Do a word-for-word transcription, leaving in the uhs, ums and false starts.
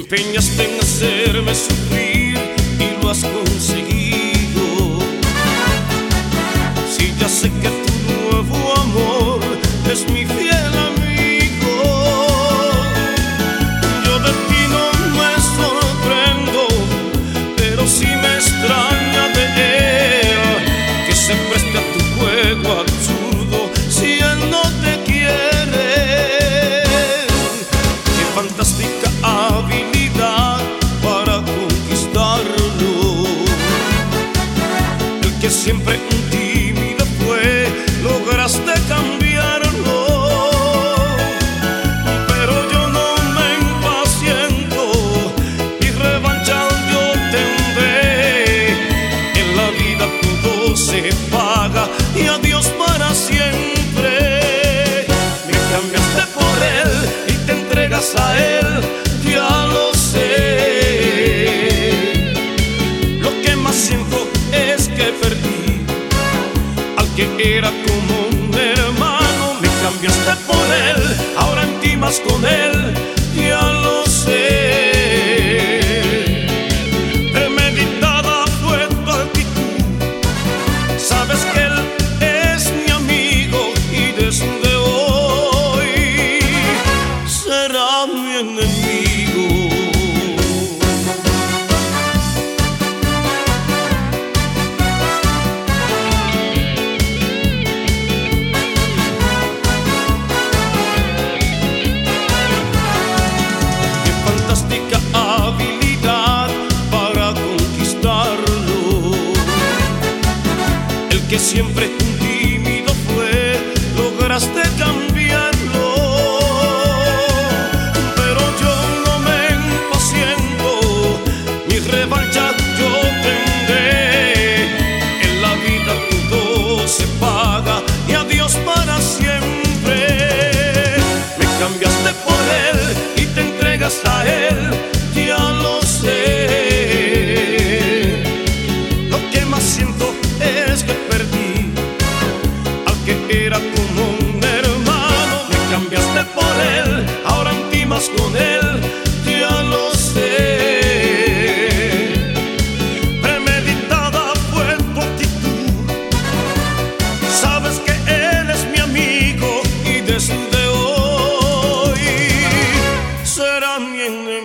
empeñaste en hacerme sufrir y lo has conseguido. Si ya sé que tu nuevo amor es mi fiel amigo, yo de ti no me sorprendo, pero sí me extraña de él, que se preste a tu juego absurdo si él no te quiere. Qué fantástica habilidad para conquistarlo, el que siempre un tímido fue, lograste cambiarlo. Pero yo no me impaciento, mi revancha yo tendré. En la vida todo se paga y adiós para siempre. Me cambiaste por él y te entregas a él, ya lo sé. Lo que más siento es que perdí al que era como un hermano. Me cambiaste por él, ahora intimas con él, ya lo sé. Premeditada fue tu actitud, sabes que él es mi amigo y desde hoy será mi enemigo. Qué fantástica habilidad para conquistarlo, el que siempre un tímido fue, lograste cambiarlo. Pero yo no me impaciento, mi revancha yo tendré. En la vida todo se paga y adiós para siempre. Me cambiaste por él y te entregas a él, ya lo sé. Lo que más siento es que perdí al que era como un hermano. Me cambiaste por él, ahora intimas con él, ya lo sé. Premeditada fue tu actitud, sabes que él es mi amigo y desde hoy será mi enemigo.